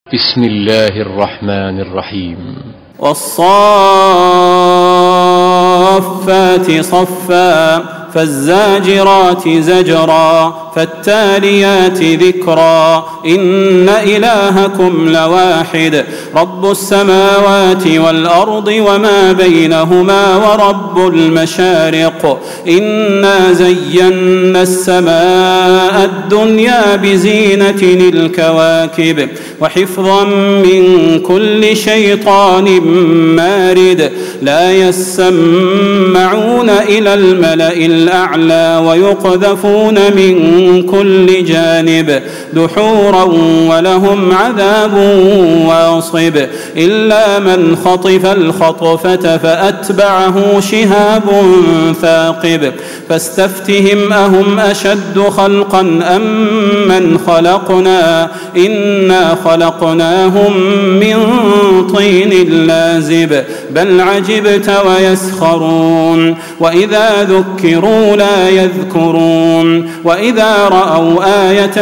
بسم الله الرحمن الرحيم. والصافات صفا فالزاجرات زجرا فالتاليات ذكرا إن إلهكم لواحد رب السماوات والأرض وما بينهما ورب المشارق إنا زينا السماء الدنيا بزينة الكواكب وحفظا من كل شيطان مارد لا يسمعون إلى الملأ الأعلى ويقذفون من كل جانب دحورا ولهم عذاب واصب إلا من خطف الخطفة فأتبعه شهاب ثاقب فاستفتهم أهم أشد خلقا أم من خلقنا إنا خلقناهم من طين لازب بل عجبت ويسخرون وإذا ذكروا لا يذكرون وإذا رأوا آية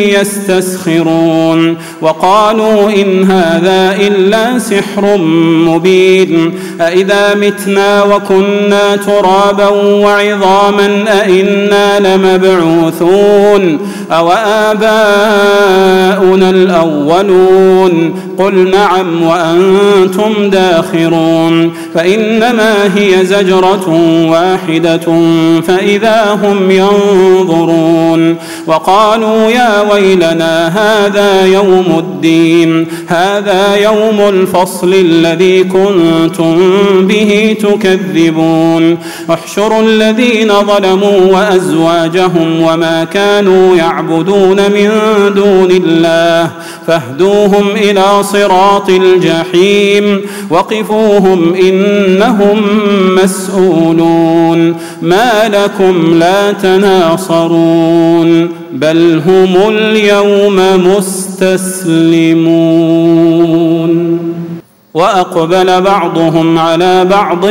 يستسخرون وقالوا إن هذا إلا سحر مبين أإذا متنا وكنا ترابا وعظاما أإنا لمبعوثون أو آباؤنا الأولون قل نعم وأنتم داخرون فإنما هي زجرة واحدة فإذا هم ينظرون وقالوا يا ويلنا هذا يوم الدين هذا يوم الفصل الذي كنتم به تكذبون احشروا الذين ظلموا وأزواجهم وما كانوا يعبدون من دون الله فاهدوهم إلى صراط الجحيم وقفوهم إنهم مسؤولون ما لكم لا تناصرون بل هم اليوم مستسلمون وأقبل بعضهم على بعض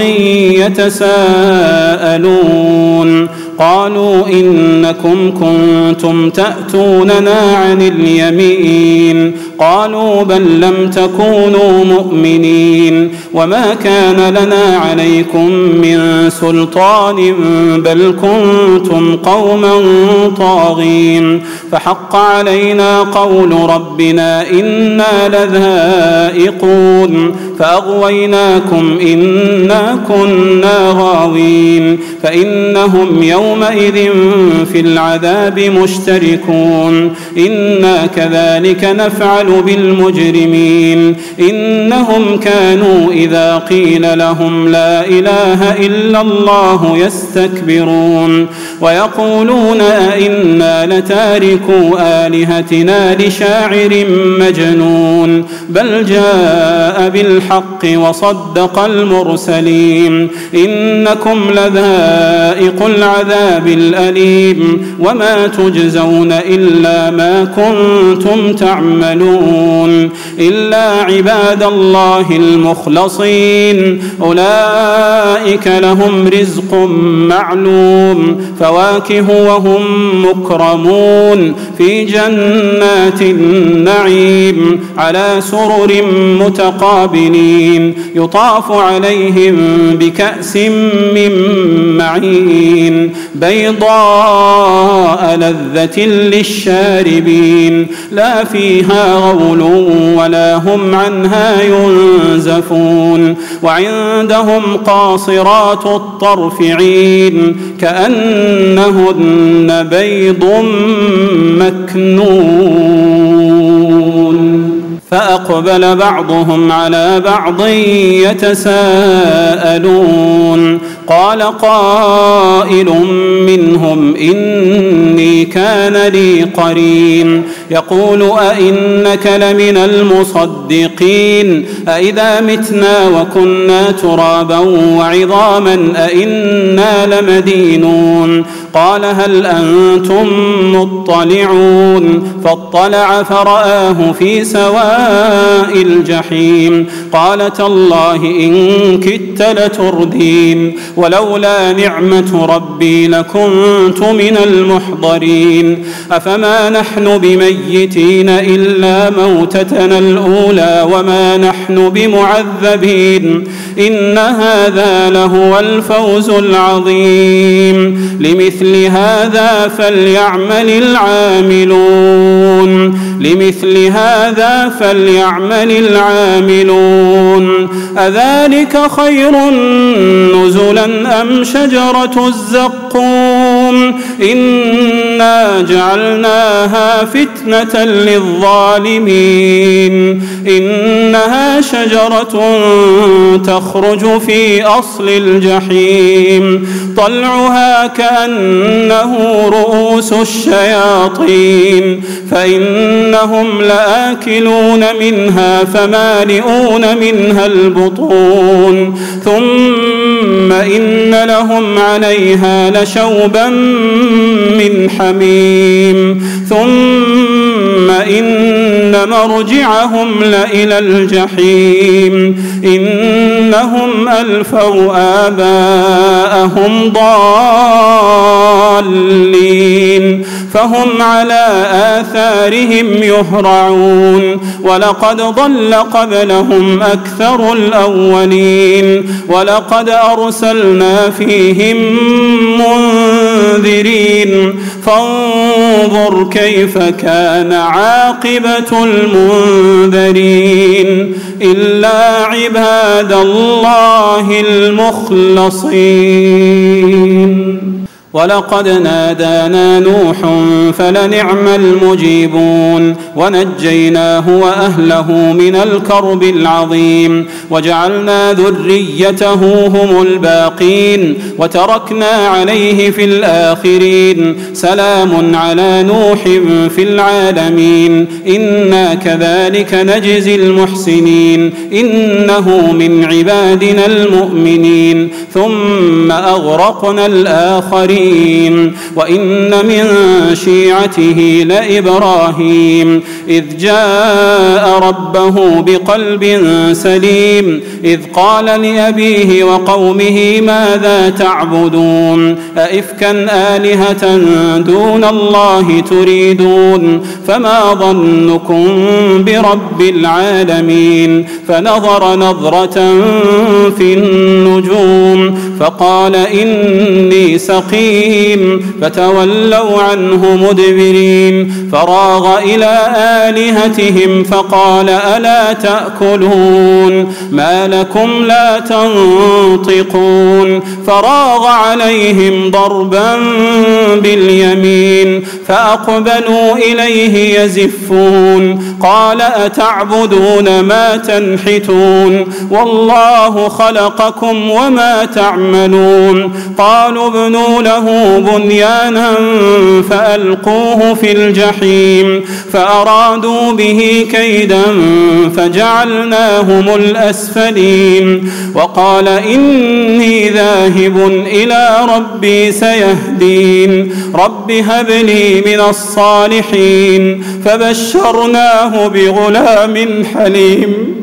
يتساءلون قالوا إنكم كنتم تأتوننا عن اليمين قالوا بل لم تكونوا مؤمنين وما كان لنا عليكم من سلطان بل كنتم قوما طاغين فحق علينا قول ربنا إنا لذائقون فأغويناكم إنا كنا غاوين فإنهم يومئذ في العذاب مشتركون إنا كذلك نفعل بالمجرمين إنهم كانوا إذا قيل لهم لا إله إلا الله يستكبرون ويقولون أئنا لتاركو آلهتنا لشاعر مجنون بل جاء بالحق وصدق المرسلين إنكم لذائق العذاب الأليم وما تجزون إلا ما كنتم تعملون إلا عباد الله المخلصين أولئك لهم رزق معلوم فواكه وهم مكرمون في جنات النعيم على سرر متقابلين يطاف عليهم بكأس من معين بيضاء لذة للشاربين لا فيها غول ولا هم عنها ينزفون وعندهم قاصرات الطرف عين كأنهن بيض مكنون فأقبل بعضهم على بعض يتساءلون قال قائل منهم إني كان لي قرين يقول أئنك لمن المصدقين أئذا متنا وكنا ترابا وعظاما أئنا لمدينون قال هل أنتم مطلعون فاطلع فرآه في سواء الجحيم قال تالله إن كدت لتردين ولولا نعمة ربي لكنت من المحضرين أفما نحن بميتين ميتين إلا موتتنا الأولى وما نحن بمعذبين إن هذا لهو الفوز العظيم لمثل هذا فليعمل العاملون أذلك خير نزلا أم شجرة الزقوم إنا جعلناها فتنة للظالمين إنها شجرة تخرج في أصل الجحيم طلعها كأنه رؤوس الشياطين فإنهم لآكلون منها فمالئون منها البطون ثم إن لهم عليها لشوبا من حميم ثم إن مرجعهم لإلى الجحيم إنهم ألفوا آباءهم ضالين فهم على آثارهم يهرعون ولقد ضل قبلهم أكثر الأولين ولقد أرسلنا فيهم منذرين فانظر كيف كان عاقبة المنذرين إلا عباد الله المخلصين ولقد نادانا نوح فلنعم المجيبون ونجيناه وأهله من الكرب العظيم وجعلنا ذريته هم الباقين وتركنا عليه في الآخرين سلام على نوح في العالمين إنا كذلك نجزي المحسنين إنه من عبادنا المؤمنين ثم أغرقنا الآخرين وإن من شيعته لإبراهيم إذ جاء ربه بقلب سليم إذ قال لأبيه وقومه ماذا تعبدون أئفكا آلهة دون الله تريدون فما ظنكم برب العالمين فنظر نظرة في النجوم فقال إني سقيم فتولوا عنه مدبرين فراغ إلى آلهتهم فقال ألا تأكلون ما لكم لا تنطقون فراغ عليهم ضربا باليمين فأقبلوا إليه يزفون قال أتعبدون ما تنحتون والله خلقكم وما تعملون قالوا ابنوا له بنيانا فألقوه في الجحيم فأرادوا به كيدا فجعلناهم الأسفلين وقال إني ذاهب إلى ربي سيهدين رب هب لي من الصالحين فبشرناه بغلام حليم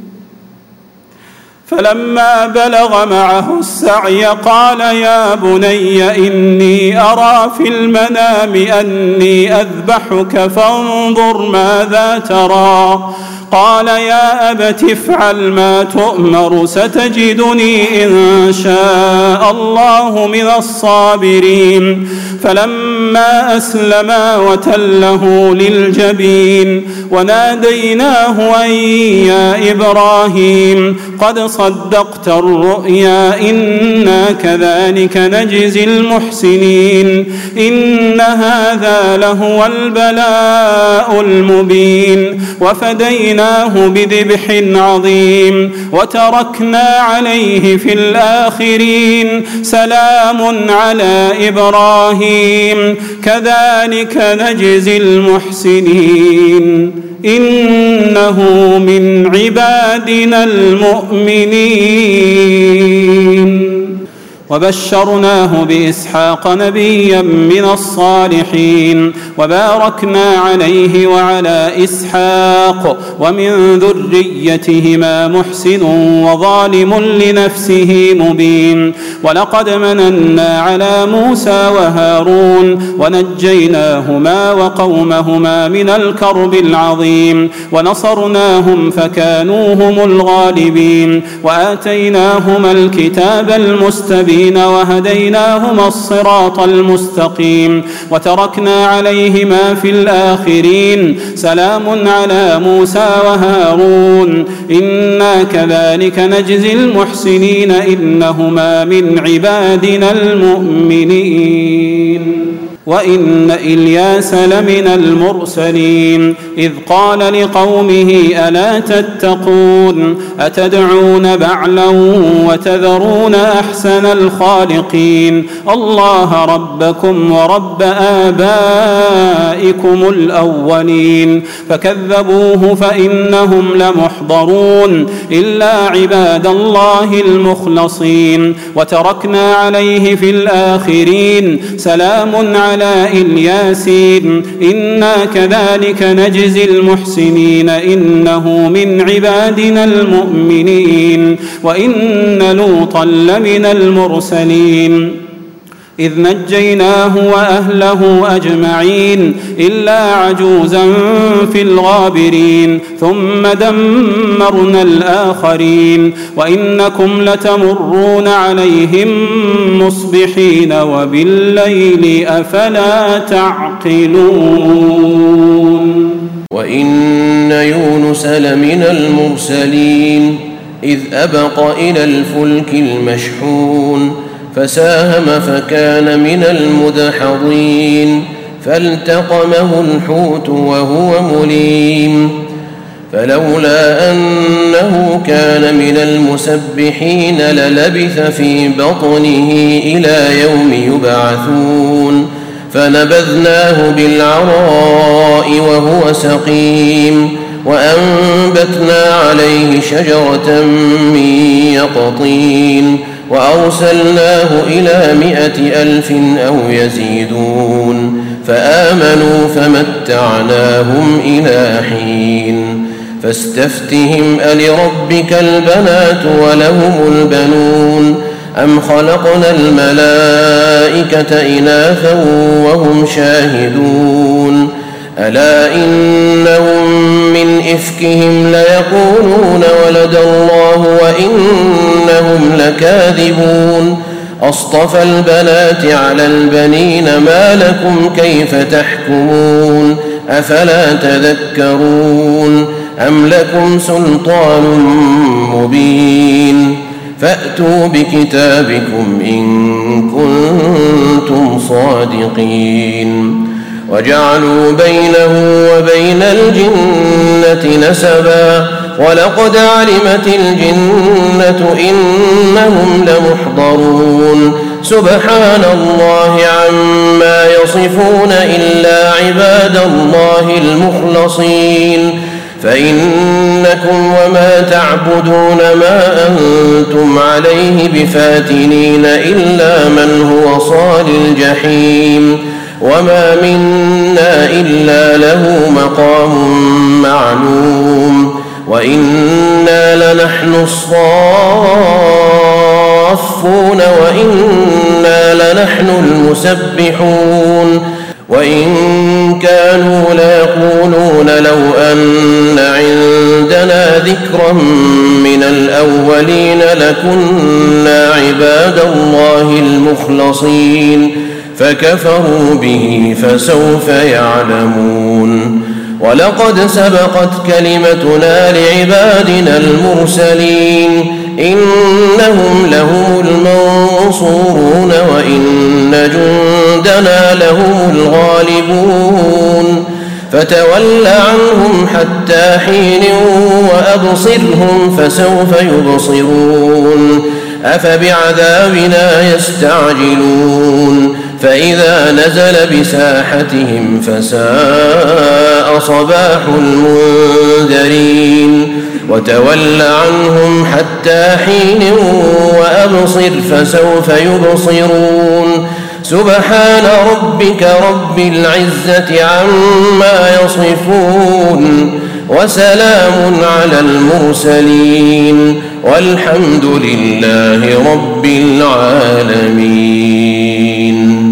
فلما بلغ معه السعي قال يا بني إني أرى في المنام أني أذبحك فانظر ماذا ترى قال يا أبت افعل ما تؤمر ستجدني إن شاء الله من الصابرين فلما أسلما وتله للجبين وناديناه أن يا إبراهيم قد صدقت الرؤيا إنا كذلك نجزي المحسنين إن هذا لهو البلاء المبين وفديناه بذبح عظيم وتركنا عليه في الآخرين سلام على إبراهيم كذلك نجزي المحسنين إنه من عبادنا المؤمنين وبشرناه بإسحاق نبيا من الصالحين وباركنا عليه وعلى إسحاق ومن ذريتهما محسن وظالم لنفسه مبين ولقد مننا على موسى وهارون ونجيناهما وقومهما من الكرب العظيم ونصرناهم فكانوا هم الغالبين وآتيناهما الكتاب المستبين وهديناهما الصراط المستقيم وتركنا عليهما في الآخرين سلام على موسى وهارون إنا كذلك نجزي المحسنين إنهما من عبادنا المؤمنين وإن إلياس لمن المرسلين إذ قال لقومه ألا تتقون أتدعون بعلا وتذرون أحسن الخالقين الله ربكم ورب آبائكم الأولين فكذبوه فإنهم لمحضرون إلا عباد الله المخلصين وتركنا عليه في الآخرين سلام على الياسين إنا كذلك نجزي المحسنين إنه من عبادنا المؤمنين وإن لوطا لمن المرسلين إذ نجيناه وأهله أجمعين إلا عجوزا في الغابرين ثم دمرنا الآخرين وإنكم لتمرون عليهم مصبحين وبالليل أفلا تعقلون وإن يونس لمن المرسلين إذ أبق إلى الفلك المشحون فساهم فكان من المدحضين فالتقمه الحوت وهو مليم فلولا أنه كان من المسبحين للبث في بطنه إلى يوم يبعثون فنبذناه بالعراء وهو سقيم وأنبتنا عليه شجرة من يقطين وأرسلناه إلى 100,000 أو يزيدون فآمنوا فمتعناهم إلى حين فاستفتهم ألربك البنات ولهم البنون أم خلقنا الملائكة إناثا وهم شاهدون ألا إنهم من إفكهم ليقولون ولد الله وإنهم لكاذبون أصطفى البنات على البنين ما لكم كيف تحكمون أفلا تذكرون أم لكم سلطان مبين فأتوا بكتابكم إن كنتم صادقين وجعلوا بينه وبين الجنة نسبا ولقد علمت الجنة إنهم لمحضرون سبحان الله عما يصفون إلا عباد الله المخلصين فإنكم وما تعبدون ما أنتم عليه بفاتنين إلا من هو صال الجحيم وما منا إلا له مقام معلوم وإنا لنحن الصافون وإنا لنحن المسبحون وإن كانوا ليقولون لو أن عندنا ذكرا من الأولين لكنا عباد الله المخلصين فكفروا به فسوف يعلمون ولقد سبقت كلمتنا لعبادنا المرسلين إنهم لهم المنصورون وإن جندنا لهم الغالبون فتول عنهم حتى حين وأبصرهم فسوف يبصرون أفبعذابنا يستعجلون فإذا نزل بساحتهم فساء صباح المنذرين وتول عنهم حتى حين وأبصر فسوف يبصرون سبحان ربك رب العزة عما يصفون وسلام على المرسلين والحمد لله رب العالمين.